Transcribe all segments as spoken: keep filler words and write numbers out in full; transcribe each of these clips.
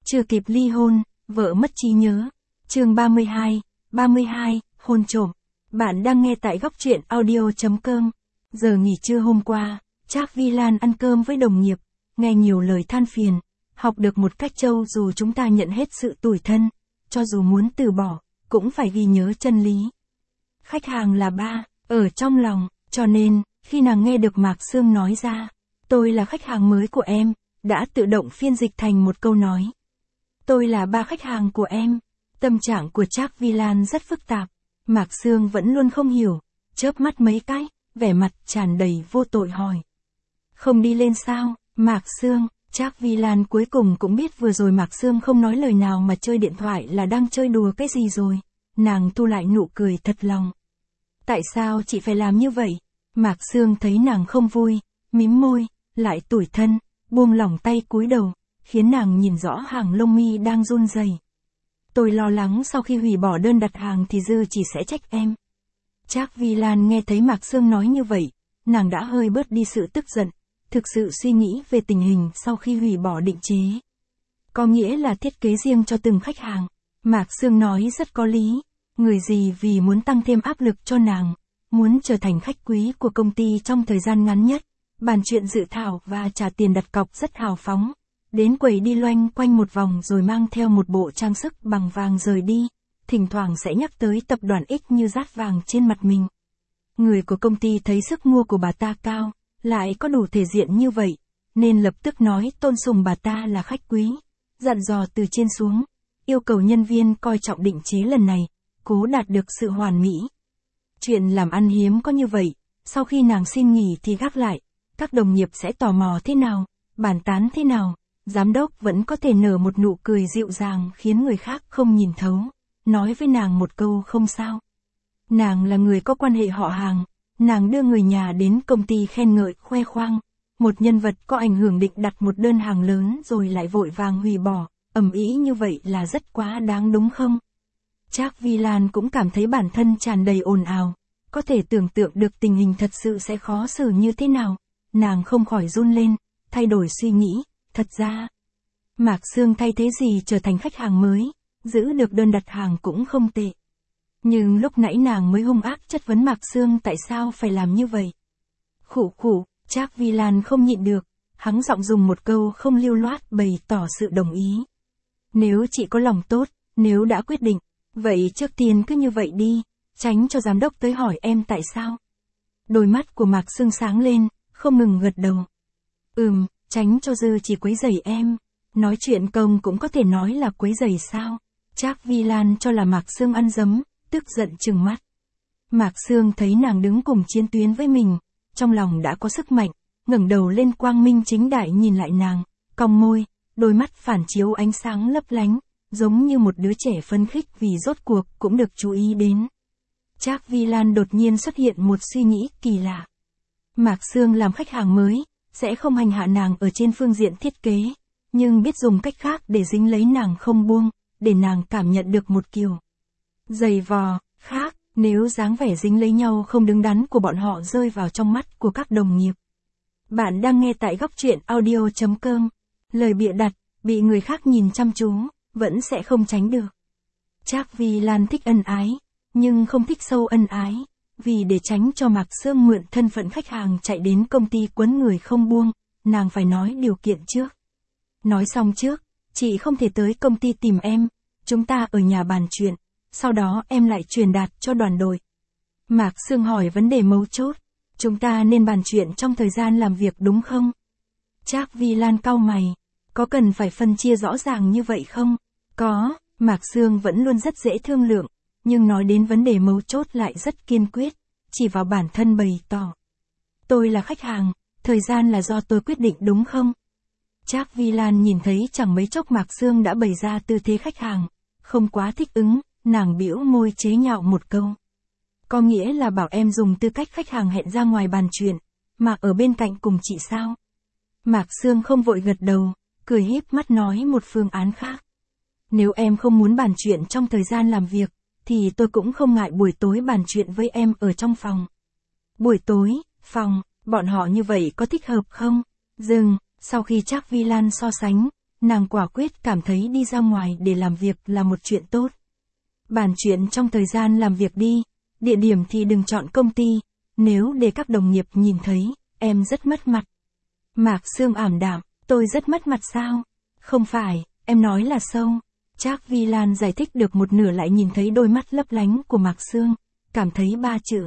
Chưa kịp ly hôn, vợ mất trí nhớ. Chương ba mươi hai, ba mươi hai, hôn trộm. Bạn đang nghe tại góc truyện audio chấm com. Giờ nghỉ trưa hôm qua, Trác Vi Lan ăn cơm với đồng nghiệp, nghe nhiều lời than phiền, học được một cách trâu dù chúng ta nhận hết sự tủi thân, cho dù muốn từ bỏ, cũng phải ghi nhớ chân lý. Khách hàng là ba, ở trong lòng, cho nên, khi nàng nghe được Mạc Sương nói ra, tôi là khách hàng mới của em, đã tự động phiên dịch thành một câu nói. Tôi là ba khách hàng của em. Tâm trạng của Trác Vi Lan rất phức tạp. Mạc Sương vẫn luôn không hiểu, chớp mắt mấy cái, vẻ mặt tràn đầy vô tội hỏi. Không đi lên sao, Mạc Sương? Trác Vi Lan cuối cùng cũng biết vừa rồi Mạc Sương không nói lời nào mà chơi điện thoại là đang chơi đùa cái gì rồi. Nàng thu lại nụ cười thật lòng. Tại sao chị phải làm như vậy? Mạc Sương thấy nàng không vui, mím môi, lại tủi thân, buông lỏng tay cúi đầu, khiến nàng nhìn rõ hàng lông mi đang run rẩy. Tôi lo lắng sau khi hủy bỏ đơn đặt hàng thì Dư chỉ sẽ trách em. Trác Vi Lan nghe thấy Mạc Sương nói như vậy, nàng đã hơi bớt đi sự tức giận, thực sự suy nghĩ về tình hình sau khi hủy bỏ định chế. Có nghĩa là thiết kế riêng cho từng khách hàng. Mạc Sương nói rất có lý, người gì vì muốn tăng thêm áp lực cho nàng, muốn trở thành khách quý của công ty trong thời gian ngắn nhất, bàn chuyện dự thảo và trả tiền đặt cọc rất hào phóng. Đến quầy đi loanh quanh một vòng rồi mang theo một bộ trang sức bằng vàng rời đi, thỉnh thoảng sẽ nhắc tới tập đoàn X như dát vàng trên mặt mình. Người của công ty thấy sức mua của bà ta cao, lại có đủ thể diện như vậy, nên lập tức nói tôn sùng bà ta là khách quý, dặn dò từ trên xuống, yêu cầu nhân viên coi trọng định chế lần này, cố đạt được sự hoàn mỹ. Chuyện làm ăn hiếm có như vậy, sau khi nàng xin nghỉ thì gác lại, các đồng nghiệp sẽ tò mò thế nào, bàn tán thế nào. Giám đốc vẫn có thể nở một nụ cười dịu dàng khiến người khác không nhìn thấu, nói với nàng một câu không sao. Nàng là người có quan hệ họ hàng, nàng đưa người nhà đến công ty khen ngợi khoe khoang, một nhân vật có ảnh hưởng định đặt một đơn hàng lớn rồi lại vội vàng hủy bỏ, ầm ĩ như vậy là rất quá đáng đúng không? Trác Vi Lan cũng cảm thấy bản thân tràn đầy ồn ào, có thể tưởng tượng được tình hình thật sự sẽ khó xử như thế nào, nàng không khỏi run lên, thay đổi suy nghĩ. Thật ra, Mạc Sương thay thế gì trở thành khách hàng mới, giữ được đơn đặt hàng cũng không tệ. Nhưng lúc nãy nàng mới hung ác chất vấn Mạc Sương tại sao phải làm như vậy. Khụ khụ, Trác Vi Lan không nhịn được, hắng giọng dùng một câu không lưu loát bày tỏ sự đồng ý. Nếu chị có lòng tốt, nếu đã quyết định, vậy trước tiên cứ như vậy đi, tránh cho giám đốc tới hỏi em tại sao. Đôi mắt của Mạc Sương sáng lên, không ngừng gật đầu. Ừm. Tránh cho Dư chỉ quấy rầy em. Nói chuyện công cũng có thể nói là quấy rầy sao? Trác Vi Lan cho là Mạc Sương ăn dấm, tức giận trừng mắt. Mạc Sương thấy nàng đứng cùng chiến tuyến với mình, trong lòng đã có sức mạnh, ngẩng đầu lên quang minh chính đại nhìn lại nàng, cong môi, đôi mắt phản chiếu ánh sáng lấp lánh, giống như một đứa trẻ phấn khích vì rốt cuộc cũng được chú ý đến. Trác Vi Lan đột nhiên xuất hiện một suy nghĩ kỳ lạ. Mạc Sương làm khách hàng mới, sẽ không hành hạ nàng ở trên phương diện thiết kế, nhưng biết dùng cách khác để dính lấy nàng không buông, để nàng cảm nhận được một kiểu giày vò khác, nếu dáng vẻ dính lấy nhau không đứng đắn của bọn họ rơi vào trong mắt của các đồng nghiệp. Bạn đang nghe tại góc truyện audio chấm com. Lời bịa đặt, bị người khác nhìn chăm chú, vẫn sẽ không tránh được. Trác Vi Lan thích ân ái, nhưng không thích sâu ân ái. Vì để tránh cho Mạc Sương mượn thân phận khách hàng chạy đến công ty quấn người không buông, nàng phải nói điều kiện trước. Nói xong trước, chị không thể tới công ty tìm em, chúng ta ở nhà bàn chuyện, sau đó em lại truyền đạt cho đoàn đội. Mạc Sương hỏi vấn đề mấu chốt, chúng ta nên bàn chuyện trong thời gian làm việc đúng không? Trác Vi Lan cau mày, có cần phải phân chia rõ ràng như vậy không? Có, Mạc Sương vẫn luôn rất dễ thương lượng. Nhưng nói đến vấn đề mấu chốt lại rất kiên quyết, chỉ vào bản thân bày tỏ. Tôi là khách hàng, thời gian là do tôi quyết định đúng không? Trác Vi Lan nhìn thấy chẳng mấy chốc Mạc Sương đã bày ra tư thế khách hàng, không quá thích ứng, nàng bĩu môi chế nhạo một câu. Có nghĩa là bảo em dùng tư cách khách hàng hẹn ra ngoài bàn chuyện, mà ở bên cạnh cùng chị sao? Mạc Sương không vội gật đầu, cười híp mắt nói một phương án khác. Nếu em không muốn bàn chuyện trong thời gian làm việc, thì tôi cũng không ngại buổi tối bàn chuyện với em ở trong phòng. Buổi tối, phòng, bọn họ như vậy có thích hợp không? Dừng, sau khi Trác Vi Lan so sánh, nàng quả quyết cảm thấy đi ra ngoài để làm việc là một chuyện tốt. Bàn chuyện trong thời gian làm việc đi, địa điểm thì đừng chọn công ty, nếu để các đồng nghiệp nhìn thấy, em rất mất mặt. Mạc Sương ảm đạm, tôi rất mất mặt sao? Không phải, em nói là sâu. Trác Vi Lan giải thích được một nửa lại nhìn thấy đôi mắt lấp lánh của Mạc Sương, cảm thấy ba chữ.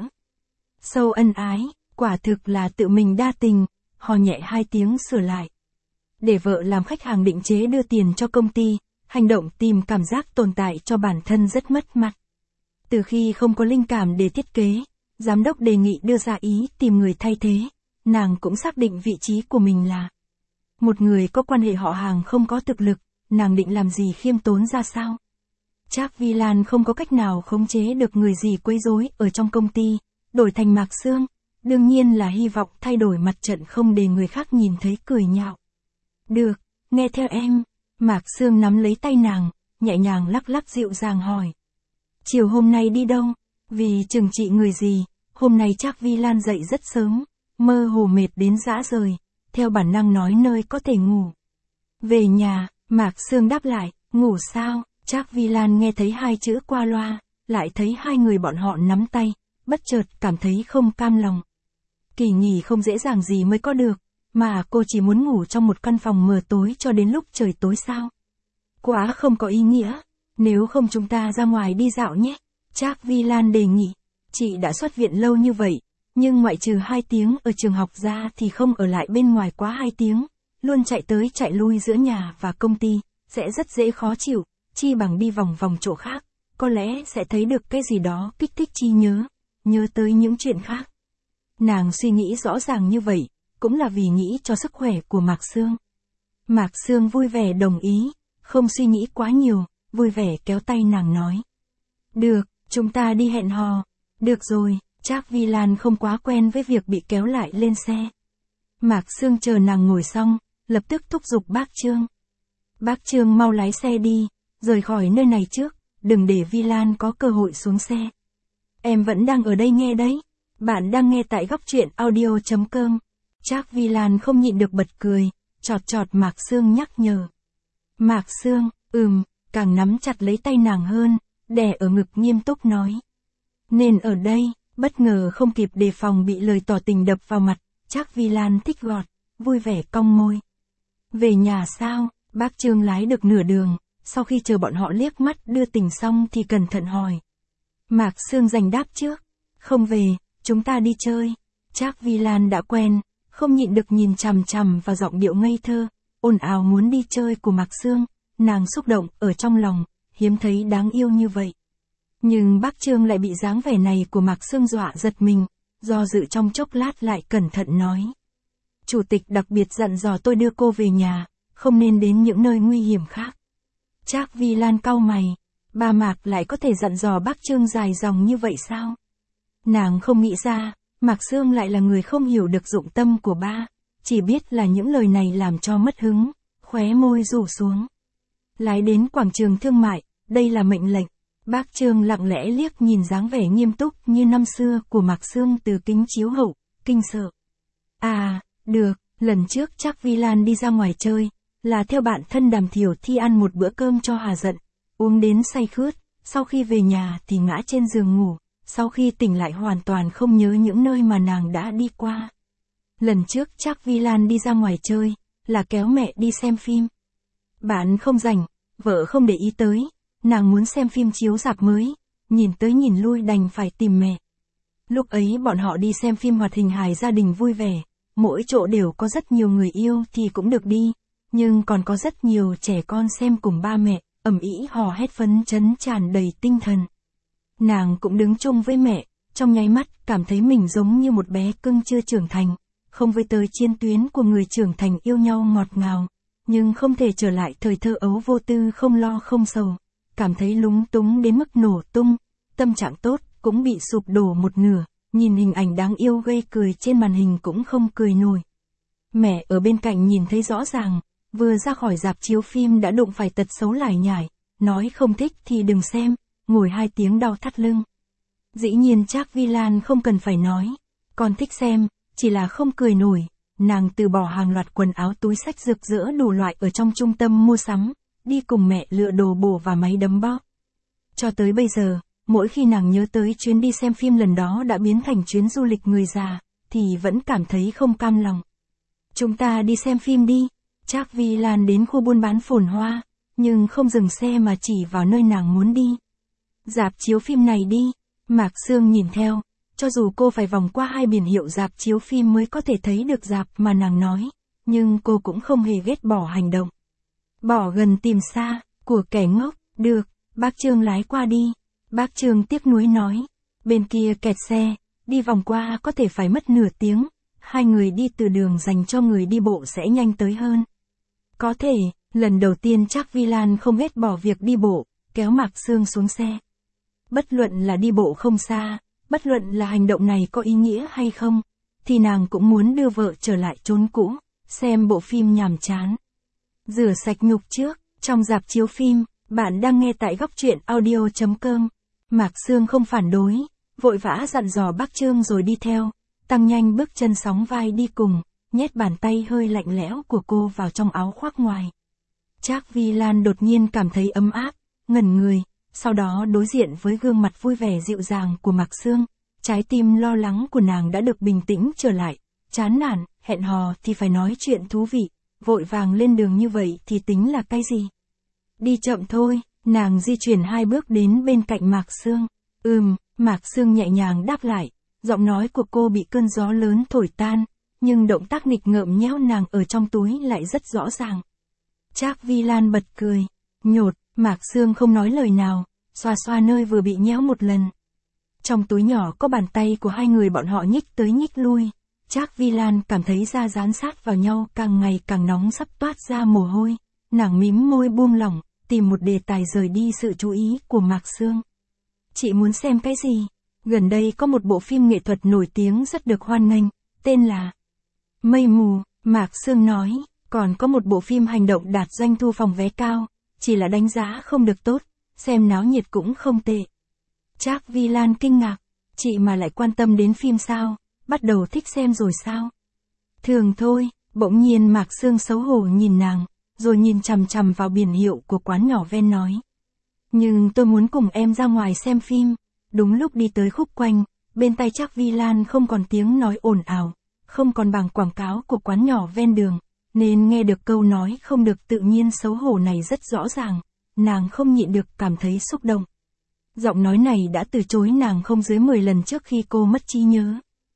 Sâu ân ái, quả thực là tự mình đa tình, hò nhẹ hai tiếng sửa lại. Để vợ làm khách hàng định chế đưa tiền cho công ty, hành động tìm cảm giác tồn tại cho bản thân rất mất mặt. Từ khi không có linh cảm để thiết kế, giám đốc đề nghị đưa ra ý tìm người thay thế, nàng cũng xác định vị trí của mình là một người có quan hệ họ hàng không có thực lực, nàng định làm gì khiêm tốn ra sao? Trác Vi Lan không có cách nào khống chế được người gì quấy rối ở trong công ty, đổi thành Mạc Sương, đương nhiên là hy vọng thay đổi mặt trận không để người khác nhìn thấy cười nhạo. Được, nghe theo em. Mạc Sương nắm lấy tay nàng, nhẹ nhàng lắc lắc dịu dàng hỏi. Chiều hôm nay đi đâu? Vì chừng trị người gì, hôm nay Trác Vi Lan dậy rất sớm, mơ hồ mệt đến rã rời, theo bản năng nói nơi có thể ngủ. Về nhà, Mạc Sương đáp lại, ngủ sao? Trác Vi Lan nghe thấy hai chữ qua loa, lại thấy hai người bọn họ nắm tay, bất chợt cảm thấy không cam lòng. Kỳ nghỉ không dễ dàng gì mới có được, mà cô chỉ muốn ngủ trong một căn phòng mờ tối cho đến lúc trời tối sao? Quá không có ý nghĩa, nếu không chúng ta ra ngoài đi dạo nhé. Trác Vi Lan đề nghị, chị đã xuất viện lâu như vậy, nhưng ngoại trừ hai tiếng ở trường học ra thì không ở lại bên ngoài quá hai tiếng, luôn chạy tới chạy lui giữa nhà và công ty, sẽ rất dễ khó chịu, chi bằng đi vòng vòng chỗ khác, có lẽ sẽ thấy được cái gì đó kích thích trí nhớ, nhớ tới những chuyện khác. Nàng suy nghĩ rõ ràng như vậy, cũng là vì nghĩ cho sức khỏe của Mạc Sương. Mạc Sương vui vẻ đồng ý, không suy nghĩ quá nhiều, vui vẻ kéo tay nàng nói. Được, chúng ta đi hẹn hò. Được rồi, Trác Vi Lan không quá quen với việc bị kéo lại lên xe. Mạc Sương chờ nàng ngồi xong, lập tức thúc giục bác Trương. Bác Trương mau lái xe đi, rời khỏi nơi này trước, đừng để Vi Lan có cơ hội xuống xe. Em vẫn đang ở đây nghe đấy. Bạn đang nghe tại góc truyện audio chấm com. Trác Vi Lan không nhịn được bật cười, chọt chọt Mạc Sương nhắc nhở. Mạc Sương, ừm, càng nắm chặt lấy tay nàng hơn, đè ở ngực nghiêm túc nói. Nên ở đây, bất ngờ không kịp đề phòng bị lời tỏ tình đập vào mặt, Trác Vi Lan thích gọt, vui vẻ cong môi. Về nhà sao? Bác Trương lái được nửa đường, sau khi chờ bọn họ liếc mắt đưa tình xong thì cẩn thận hỏi. Mạc Sương giành đáp trước. Không về, chúng ta đi chơi. Trác Vi Lan đã quen, không nhịn được nhìn chằm chằm vào giọng điệu ngây thơ, ồn ào muốn đi chơi của Mạc Sương, nàng xúc động ở trong lòng, hiếm thấy đáng yêu như vậy. Nhưng bác Trương lại bị dáng vẻ này của Mạc Sương dọa giật mình, do dự trong chốc lát lại cẩn thận nói. Chủ tịch đặc biệt dặn dò tôi đưa cô về nhà, không nên đến những nơi nguy hiểm khác. Trác Vi Lan cau mày, bà Mạc lại có thể dặn dò bác Trương dài dòng như vậy sao? Nàng không nghĩ ra, Mạc Sương lại là người không hiểu được dụng tâm của ba, chỉ biết là những lời này làm cho mất hứng, khóe môi rủ xuống. Lái đến quảng trường thương mại, đây là mệnh lệnh. Bác Trương lặng lẽ liếc nhìn dáng vẻ nghiêm túc như năm xưa của Mạc Sương từ kính chiếu hậu, kinh sợ. À, được, lần trước Trác Vi Lan đi ra ngoài chơi, là theo bạn thân Đàm Thiểu Thi ăn một bữa cơm cho hà giận, uống đến say khướt, sau khi về nhà thì ngã trên giường ngủ, sau khi tỉnh lại hoàn toàn không nhớ những nơi mà nàng đã đi qua. Lần trước Trác Vi Lan đi ra ngoài chơi, là kéo mẹ đi xem phim. Bạn không rảnh, vợ không để ý tới, nàng muốn xem phim chiếu rạp mới, nhìn tới nhìn lui đành phải tìm mẹ. Lúc ấy bọn họ đi xem phim hoạt hình hài gia đình vui vẻ, mỗi chỗ đều có rất nhiều người yêu thì cũng được đi, nhưng còn có rất nhiều trẻ con xem cùng ba mẹ, ầm ĩ hò hét phấn chấn tràn đầy tinh thần. Nàng cũng đứng chung với mẹ, trong nháy mắt cảm thấy mình giống như một bé cưng chưa trưởng thành, không với tới chiến tuyến của người trưởng thành yêu nhau ngọt ngào, nhưng không thể trở lại thời thơ ấu vô tư không lo không sầu, cảm thấy lúng túng đến mức nổ tung, tâm trạng tốt cũng bị sụp đổ một nửa, nhìn hình ảnh đáng yêu gây cười trên màn hình cũng không cười nổi. Mẹ ở bên cạnh nhìn thấy rõ ràng, vừa ra khỏi rạp chiếu phim đã đụng phải tật xấu lải nhải, nói không thích thì đừng xem, ngồi hai tiếng đau thắt lưng. Dĩ nhiên Trác Vi Lan không cần phải nói, con thích xem, chỉ là không cười nổi, nàng từ bỏ hàng loạt quần áo túi xách rực rỡ đủ loại ở trong trung tâm mua sắm, đi cùng mẹ lựa đồ bổ và máy đấm bóp. Cho tới bây giờ, mỗi khi nàng nhớ tới chuyến đi xem phim lần đó đã biến thành chuyến du lịch người già, thì vẫn cảm thấy không cam lòng. Chúng ta đi xem phim đi. Trác Vi Lan đến khu buôn bán phồn hoa, nhưng không dừng xe mà chỉ vào nơi nàng muốn đi. Rạp chiếu phim này đi. Mạc Sương nhìn theo, cho dù cô phải vòng qua hai biển hiệu rạp chiếu phim mới có thể thấy được rạp mà nàng nói, nhưng cô cũng không hề ghét bỏ hành động. Bỏ gần tìm xa, của kẻ ngốc, được, bác Trương lái qua đi. Bác Trương tiếc nuối nói, bên kia kẹt xe, đi vòng qua có thể phải mất nửa tiếng, hai người đi từ đường dành cho người đi bộ sẽ nhanh tới hơn. Có thể, lần đầu tiên Trác Vi Lan không ghét bỏ việc đi bộ, kéo Mạc Sương xuống xe. Bất luận là đi bộ không xa, bất luận là hành động này có ý nghĩa hay không, thì nàng cũng muốn đưa vợ trở lại chốn cũ, xem bộ phim nhàm chán. Rửa sạch nhục trước, trong rạp chiếu phim, bạn đang nghe tại góc truyện audio chấm com. Mạc Sương không phản đối, vội vã dặn dò bác Trương rồi đi theo, tăng nhanh bước chân sóng vai đi cùng, nhét bàn tay hơi lạnh lẽo của cô vào trong áo khoác ngoài. Trác Vi Lan đột nhiên cảm thấy ấm áp, ngẩn người, sau đó đối diện với gương mặt vui vẻ dịu dàng của Mạc Sương, trái tim lo lắng của nàng đã được bình tĩnh trở lại, chán nản, hẹn hò thì phải nói chuyện thú vị, vội vàng lên đường như vậy thì tính là cái gì? Đi chậm thôi, nàng di chuyển hai bước đến bên cạnh Mạc Sương. Ừm, Mạc Sương nhẹ nhàng đáp lại, giọng nói của cô bị cơn gió lớn thổi tan, nhưng động tác nghịch ngợm nhéo nàng ở trong túi lại rất rõ ràng. Trác Vi Lan bật cười, nhột, Mạc Sương không nói lời nào, xoa xoa nơi vừa bị nhéo một lần. Trong túi nhỏ có bàn tay của hai người bọn họ nhích tới nhích lui, Trác Vi Lan cảm thấy da dán sát vào nhau càng ngày càng nóng sắp toát ra mồ hôi, nàng mím môi buông lỏng, tìm một đề tài rời đi sự chú ý của Mạc Sương. Chị muốn xem cái gì? Gần đây có một bộ phim nghệ thuật nổi tiếng rất được hoan nghênh, tên là Mây Mù, Mạc Sương nói, còn có một bộ phim hành động đạt doanh thu phòng vé cao, chỉ là đánh giá không được tốt, xem náo nhiệt cũng không tệ. Trác Vi Lan kinh ngạc, chị mà lại quan tâm đến phim sao, bắt đầu thích xem rồi sao? Thường thôi, bỗng nhiên Mạc Sương xấu hổ nhìn nàng, rồi nhìn chằm chằm vào biển hiệu của quán nhỏ ven nói. Nhưng tôi muốn cùng em ra ngoài xem phim. Đúng lúc đi tới khúc quanh, bên tai Trác Vi Lan không còn tiếng nói ồn ào, không còn bảng quảng cáo của quán nhỏ ven đường, nên nghe được câu nói không được tự nhiên xấu hổ này rất rõ ràng, nàng không nhịn được cảm thấy xúc động. Giọng nói này đã từ chối nàng không dưới mười lần trước khi cô mất trí nhớ.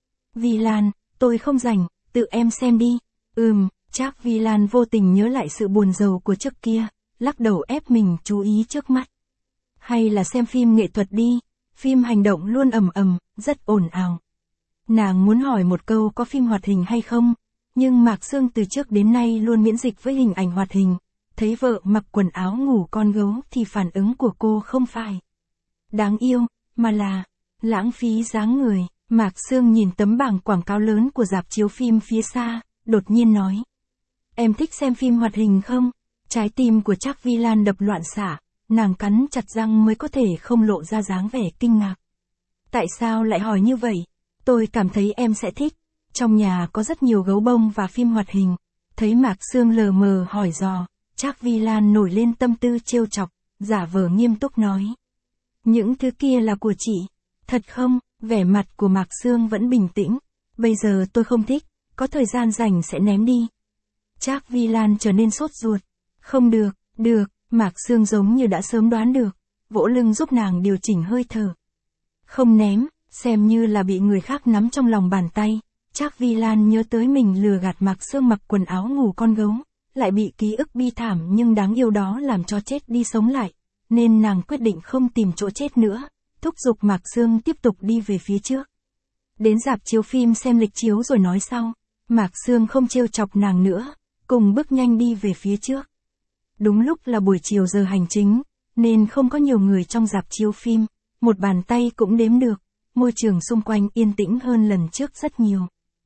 Vi Lan, tôi không rảnh, tự em xem đi. Ừm, Trác Vi Lan vô tình nhớ lại sự buồn rầu của trước kia, lắc đầu ép mình chú ý trước mắt. Hay là xem phim nghệ thuật đi, phim hành động luôn ầm ầm, rất ồn ào. Nàng muốn hỏi một câu có phim hoạt hình hay không, nhưng Mạc Sương từ trước đến nay luôn miễn dịch với hình ảnh hoạt hình, thấy vợ mặc quần áo ngủ con gấu thì phản ứng của cô không phải đáng yêu, mà là lãng phí dáng người. Mạc Sương nhìn tấm bảng quảng cáo lớn của rạp chiếu phim phía xa, đột nhiên nói. Em thích xem phim hoạt hình không? Trái tim của Trác Vi Lan đập loạn xạ, nàng cắn chặt răng mới có thể không lộ ra dáng vẻ kinh ngạc. Tại sao lại hỏi như vậy? Tôi cảm thấy em sẽ thích. Trong nhà có rất nhiều gấu bông và phim hoạt hình. Thấy Mạc Sương lờ mờ hỏi dò, Trác Vi Lan nổi lên tâm tư trêu chọc, giả vờ nghiêm túc nói. Những thứ kia là của chị. Thật không? Vẻ mặt của Mạc Sương vẫn bình tĩnh. Bây giờ tôi không thích, có thời gian rảnh sẽ ném đi. Trác Vi Lan trở nên sốt ruột. Không được, được, Mạc Sương giống như đã sớm đoán được, vỗ lưng giúp nàng điều chỉnh hơi thở. Không ném, xem như là bị người khác nắm trong lòng bàn tay. Trác Vi Lan nhớ tới mình lừa gạt Mạc Sương mặc quần áo ngủ con gấu, lại bị ký ức bi thảm nhưng đáng yêu đó làm cho chết đi sống lại, nên nàng quyết định không tìm chỗ chết nữa, thúc giục Mạc Sương tiếp tục đi về phía trước. Đến rạp chiếu phim xem lịch chiếu rồi nói sau. Mạc Sương không trêu chọc nàng nữa, cùng bước nhanh đi về phía trước. Đúng lúc là buổi chiều giờ hành chính, nên không có nhiều người trong rạp chiếu phim, một bàn tay cũng đếm được, môi trường xung quanh yên tĩnh hơn lần trước rất nhiều.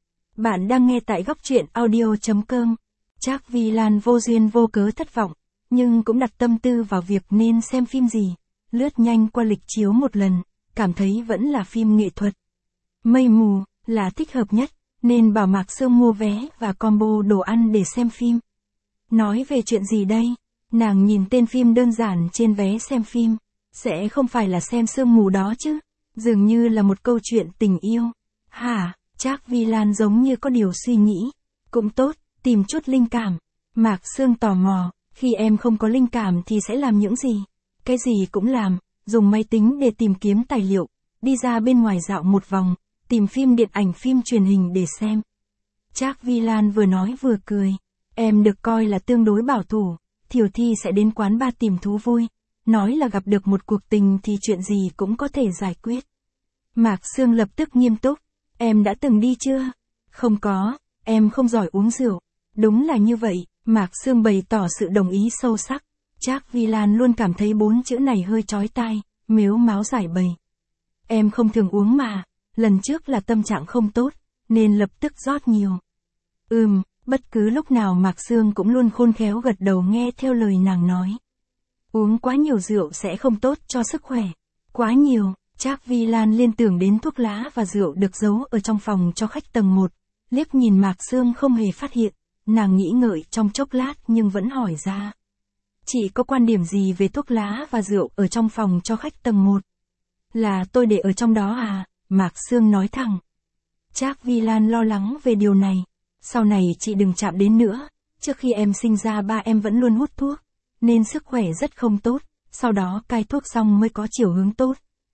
Bạn đang nghe tại góc truyện audio chấm com. Trác Vi Lan vô duyên vô cớ thất vọng, nhưng cũng đặt tâm tư vào việc nên xem phim gì, lướt nhanh qua lịch chiếu một lần, cảm thấy vẫn là phim nghệ thuật. Mây Mù là thích hợp nhất, nên bảo Mạc Sương mua vé và combo đồ ăn để xem phim. Nói về chuyện gì đây? Nàng nhìn tên phim đơn giản trên vé xem phim. Sẽ không phải là xem sương mù đó chứ? Dường như là một câu chuyện tình yêu. Hả? Trác Vi Lan giống như có điều suy nghĩ. Cũng tốt, tìm chút linh cảm. Mạc Sương tò mò, khi em không có linh cảm thì sẽ làm những gì? Cái gì cũng làm, dùng máy tính để tìm kiếm tài liệu, đi ra bên ngoài dạo một vòng, tìm phim điện ảnh phim truyền hình để xem. Trác Vi Lan vừa nói vừa cười. Em được coi là tương đối bảo thủ, thiểu thi sẽ đến quán bar tìm thú vui. Nói là gặp được một cuộc tình thì chuyện gì cũng có thể giải quyết. Mạc Sương lập tức nghiêm túc. Em đã từng đi chưa? Không có, em không giỏi uống rượu. Đúng là như vậy, Mạc Sương bày tỏ sự đồng ý sâu sắc. Trác Vi Lan luôn cảm thấy bốn chữ này hơi chói tai, mếu máo giải bày. Em không thường uống mà, lần trước là tâm trạng không tốt, nên lập tức rót nhiều. Ừm, bất cứ lúc nào Mạc Sương cũng luôn khôn khéo gật đầu nghe theo lời nàng nói. Uống quá nhiều rượu sẽ không tốt cho sức khỏe. Quá nhiều, Trác Vi Lan liên tưởng đến thuốc lá và rượu được giấu ở trong phòng cho khách tầng một. Liếc nhìn Mạc Sương không hề phát hiện, nàng nghĩ ngợi trong chốc lát nhưng vẫn hỏi ra. Chị có quan điểm gì về thuốc lá và rượu ở trong phòng cho khách tầng một? Là tôi để ở trong đó à? Mạc Sương nói thẳng. Trác Vi Lan lo lắng về điều này. Sau này chị đừng chạm đến nữa, trước khi em sinh ra ba em vẫn luôn hút thuốc, nên sức khỏe rất không tốt, sau đó cai thuốc xong mới có chiều hướng tốt.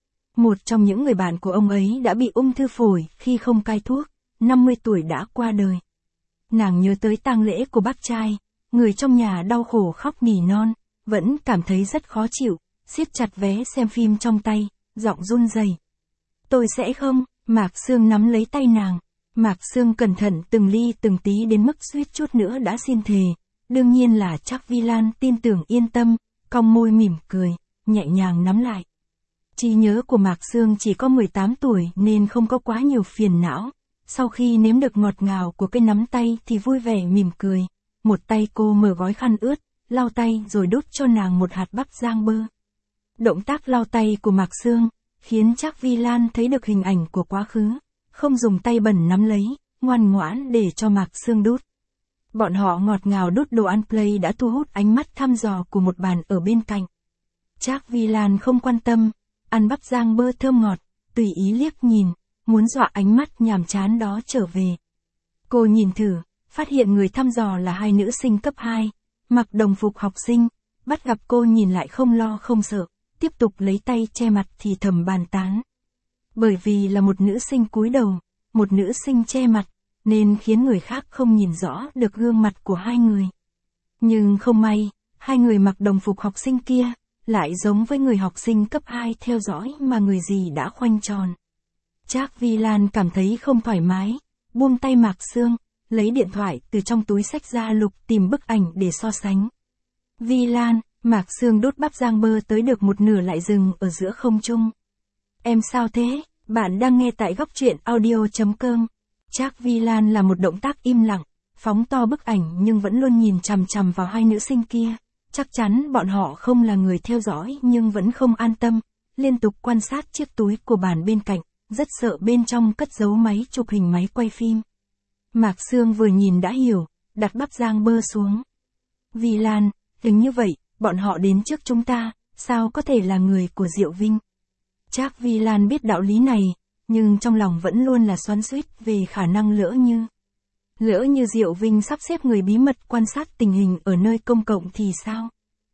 Một trong những người bạn của ông ấy đã bị ung thư phổi khi không cai thuốc, năm mươi tuổi đã qua đời. Nàng nhớ tới tang lễ của bác trai, người trong nhà đau khổ khóc nỉ non, vẫn cảm thấy rất khó chịu, siết chặt vé xem phim trong tay, giọng run rẩy. Tôi sẽ không, Mạc Sương nắm lấy tay nàng. Mạc Sương cẩn thận từng ly từng tí đến mức suýt chút nữa đã xin thề. Đương nhiên là Trác Vi Lan tin tưởng yên tâm, cong môi mỉm cười, nhẹ nhàng nắm lại. Trí nhớ của Mạc Sương chỉ có mười tám tuổi nên không có quá nhiều phiền não. Sau khi nếm được ngọt ngào của cái nắm tay thì vui vẻ mỉm cười. Một tay cô mở gói khăn ướt, lau tay rồi đút cho nàng một hạt bắp rang bơ. Động tác lau tay của Mạc Sương khiến Trác Vi Lan thấy được hình ảnh của quá khứ. Không dùng tay bẩn nắm lấy, ngoan ngoãn để cho Mạc Sương đút. Bọn họ ngọt ngào đút đồ ăn play đã thu hút ánh mắt thăm dò của một bàn ở bên cạnh. Trác Vi Lan không quan tâm, ăn bắp rang bơ thơm ngọt, tùy ý liếc nhìn, muốn dọa ánh mắt nhàm chán đó trở về. Cô nhìn thử, phát hiện người thăm dò là hai nữ sinh cấp hai, mặc đồng phục học sinh, bắt gặp cô nhìn lại không lo không sợ, tiếp tục lấy tay che mặt thì thầm bàn tán. Bởi vì là một nữ sinh cúi đầu, một nữ sinh che mặt, nên khiến người khác không nhìn rõ được gương mặt của hai người. Nhưng không may, hai người mặc đồng phục học sinh kia, lại giống với người học sinh cấp hai theo dõi mà người gì đã khoanh tròn. Trác Vi Lan cảm thấy không thoải mái, buông tay Mạc Sương, lấy điện thoại từ trong túi xách ra lục tìm bức ảnh để so sánh. Vi Lan, Mạc Sương đút bắp rang bơ tới được một nửa lại dừng ở giữa không trung. Em sao thế? Bạn đang nghe tại góc truyện audio chấm com. Trác Vi Lan là một động tác im lặng, phóng to bức ảnh nhưng vẫn luôn nhìn chằm chằm vào hai nữ sinh kia. Chắc chắn bọn họ không là người theo dõi nhưng vẫn không an tâm, liên tục quan sát chiếc túi của bàn bên cạnh, rất sợ bên trong cất giấu máy chụp hình máy quay phim. Mạc Sương vừa nhìn đã hiểu, đặt bắp rang bơ xuống. Vi Lan, hình như vậy, bọn họ đến trước chúng ta, sao có thể là người của Diệu Vinh? Trác Vi Lan biết đạo lý này, nhưng trong lòng vẫn luôn là xoắn xuýt về khả năng lỡ như. Lỡ như Diệu Vinh sắp xếp người bí mật quan sát tình hình ở nơi công cộng thì sao?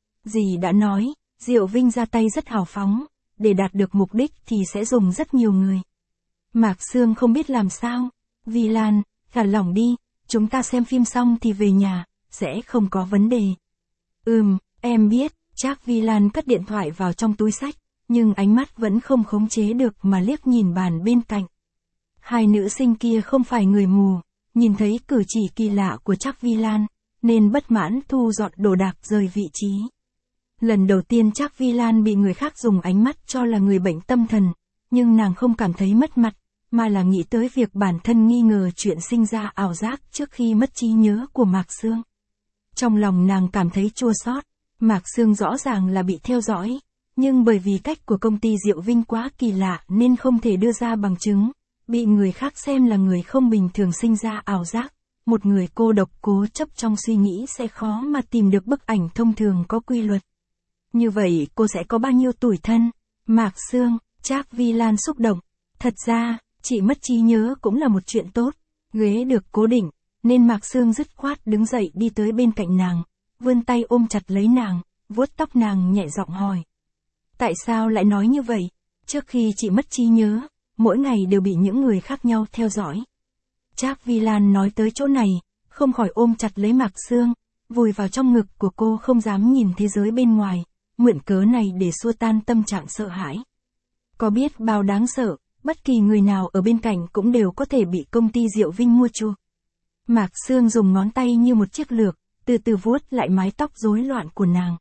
Dì đã nói, Diệu Vinh ra tay rất hào phóng, để đạt được mục đích thì sẽ dùng rất nhiều người. Mạc Sương không biết làm sao. Vi Lan, thả lỏng đi, chúng ta xem phim xong thì về nhà, sẽ không có vấn đề. Ừm, em biết. Trác Vi Lan cất điện thoại vào trong túi xách, nhưng ánh mắt vẫn không khống chế được mà liếc nhìn bàn bên cạnh. Hai nữ sinh kia không phải người mù, nhìn thấy cử chỉ kỳ lạ của Trác Vi Lan, nên bất mãn thu dọn đồ đạc rời vị trí. Lần đầu tiên Trác Vi Lan bị người khác dùng ánh mắt cho là người bệnh tâm thần, nhưng nàng không cảm thấy mất mặt, mà là nghĩ tới việc bản thân nghi ngờ chuyện sinh ra ảo giác trước khi mất trí nhớ của Mạc Sương. Trong lòng nàng cảm thấy chua xót. Mạc Sương rõ ràng là bị theo dõi, nhưng bởi vì cách của công ty Diệu Vinh quá kỳ lạ nên không thể đưa ra bằng chứng, bị người khác xem là người không bình thường sinh ra ảo giác, một người cô độc cố chấp trong suy nghĩ sẽ khó mà tìm được bức ảnh thông thường có quy luật. Như vậy cô sẽ có bao nhiêu tủi thân? Mạc Sương, Trác Vi Lan xúc động. Thật ra, chị mất trí nhớ cũng là một chuyện tốt. Ghế được cố định, nên Mạc Sương dứt khoát đứng dậy đi tới bên cạnh nàng, vươn tay ôm chặt lấy nàng, vuốt tóc nàng nhẹ giọng hỏi. Tại sao lại nói như vậy? Trước khi chị mất trí nhớ, mỗi ngày đều bị những người khác nhau theo dõi. Trác Vi Lan nói tới chỗ này, không khỏi ôm chặt lấy Mạc Sương, vùi vào trong ngực của cô không dám nhìn thế giới bên ngoài, mượn cớ này để xua tan tâm trạng sợ hãi. Có biết bao đáng sợ, bất kỳ người nào ở bên cạnh cũng đều có thể bị công ty Diệu Vinh mua chuộc. Mạc Sương dùng ngón tay như một chiếc lược, từ từ vuốt lại mái tóc rối loạn của nàng.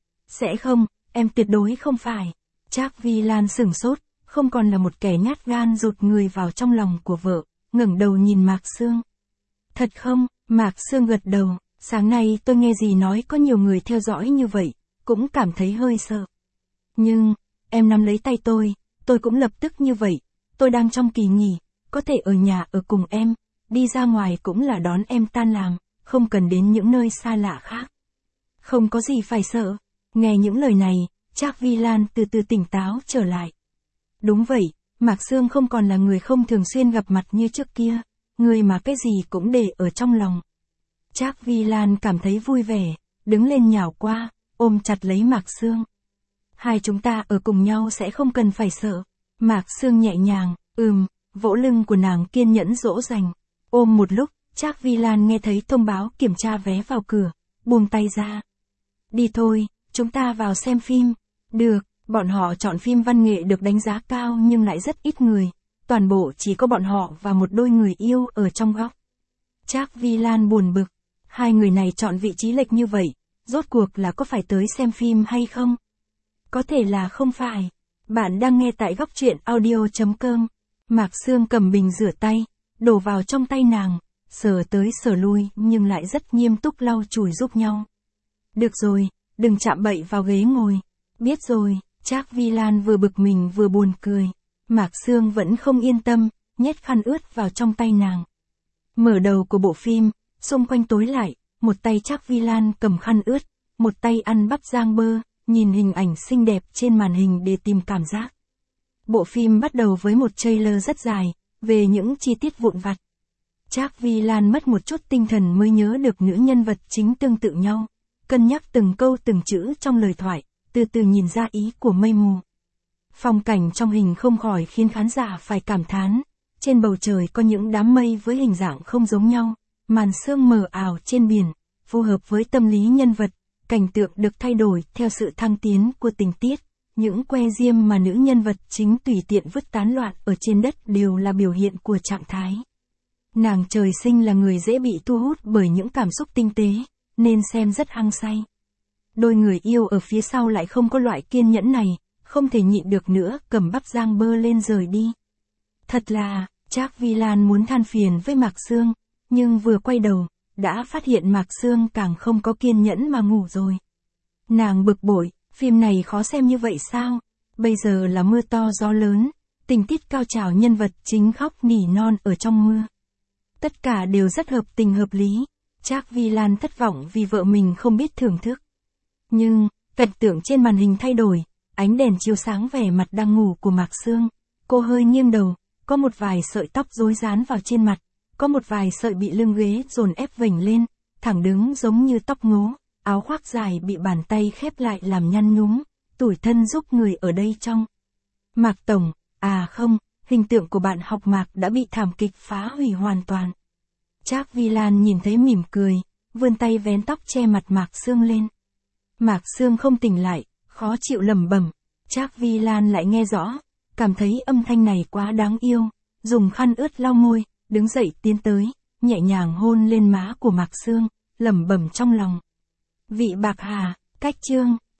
Sẽ không, em tuyệt đối không phải. Trác Vi Lan sửng sốt, không còn là một kẻ nhát gan rụt người vào trong lòng của vợ, ngẩng đầu nhìn Mạc Sương. Thật không? Mạc Sương gật đầu, sáng nay tôi nghe dì nói có nhiều người theo dõi như vậy, cũng cảm thấy hơi sợ. Nhưng, em nắm lấy tay tôi, tôi cũng lập tức như vậy, tôi đang trong kỳ nghỉ, có thể ở nhà ở cùng em, đi ra ngoài cũng là đón em tan làm, không cần đến những nơi xa lạ khác. Không có gì phải sợ. Nghe những lời này, Trác Vi Lan từ từ tỉnh táo trở lại. Đúng vậy, Mạc Sương không còn là người không thường xuyên gặp mặt như trước kia, người mà cái gì cũng để ở trong lòng. Trác Vi Lan cảm thấy vui vẻ, đứng lên nhào qua, ôm chặt lấy Mạc Sương. Hai chúng ta ở cùng nhau sẽ không cần phải sợ. Mạc Sương nhẹ nhàng, ừm, vỗ lưng của nàng kiên nhẫn dỗ dành. Ôm một lúc, Trác Vi Lan nghe thấy thông báo kiểm tra vé vào cửa, buông tay ra. Đi thôi, chúng ta vào xem phim. Được, bọn họ chọn phim văn nghệ được đánh giá cao nhưng lại rất ít người. Toàn bộ chỉ có bọn họ và một đôi người yêu ở trong góc. Trác Vi Lan buồn bực. Hai người này chọn vị trí lệch như vậy, rốt cuộc là có phải tới xem phim hay không? Có thể là không phải. Bạn đang nghe tại góc truyện audio chấm com. Mạc Sương cầm bình rửa tay, đổ vào trong tay nàng, sờ tới sờ lui nhưng lại rất nghiêm túc lau chùi giúp nhau. Được rồi, đừng chạm bậy vào ghế ngồi. Biết rồi, Trác Vi Lan vừa bực mình vừa buồn cười. Mạc Sương vẫn không yên tâm, nhét khăn ướt vào trong tay nàng. Mở đầu của bộ phim, xung quanh tối lại, một tay Trác Vi Lan cầm khăn ướt, một tay ăn bắp rang bơ, nhìn hình ảnh xinh đẹp trên màn hình để tìm cảm giác. Bộ phim bắt đầu với một trailer rất dài, về những chi tiết vụn vặt. Trác Vi Lan mất một chút tinh thần mới nhớ được nữ nhân vật chính tương tự nhau, cân nhắc từng câu từng chữ trong lời thoại, từ từ nhìn ra ý của mây mù. Phong cảnh trong hình không khỏi khiến khán giả phải cảm thán, trên bầu trời có những đám mây với hình dạng không giống nhau, màn sương mờ ảo trên biển, phù hợp với tâm lý nhân vật, cảnh tượng được thay đổi theo sự thăng tiến của tình tiết, những que diêm mà nữ nhân vật chính tùy tiện vứt tán loạn ở trên đất đều là biểu hiện của trạng thái. Nàng trời sinh là người dễ bị thu hút bởi những cảm xúc tinh tế, nên xem rất hăng say. Đôi người yêu ở phía sau lại không có loại kiên nhẫn này, không thể nhịn được nữa, cầm bắp rang bơ lên rời đi. Thật là, Trác Vi Lan muốn than phiền với Mạc Sương, nhưng vừa quay đầu, đã phát hiện Mạc Sương càng không có kiên nhẫn mà ngủ rồi. Nàng bực bội, phim này khó xem như vậy sao? Bây giờ là mưa to gió lớn, tình tiết cao trào nhân vật chính khóc nỉ non ở trong mưa. Tất cả đều rất hợp tình hợp lý. Trác Vi Lan thất vọng vì vợ mình không biết thưởng thức. Nhưng, cảnh tượng trên màn hình thay đổi, ánh đèn chiếu sáng vẻ mặt đang ngủ của Mạc Sương. Cô hơi nghiêng đầu, có một vài sợi tóc rối rán vào trên mặt, có một vài sợi bị lưng ghế dồn ép vểnh lên, thẳng đứng giống như tóc ngố, áo khoác dài bị bàn tay khép lại làm nhăn nhúm, tủi thân giúp người ở đây trong. Mạc Tổng, à không, hình tượng của bạn học Mạc đã bị thảm kịch phá hủy hoàn toàn. Trác Vi Lan nhìn thấy mỉm cười, vươn tay vén tóc che mặt Mạc Sương lên. Mạc Sương không tỉnh lại, khó chịu lẩm bẩm. Trác Vi Lan lại nghe rõ, cảm thấy âm thanh này quá đáng yêu, dùng khăn ướt lau môi, đứng dậy tiến tới, nhẹ nhàng hôn lên má của Mạc Sương, lẩm bẩm trong lòng. Vị bạc hà, cách chương.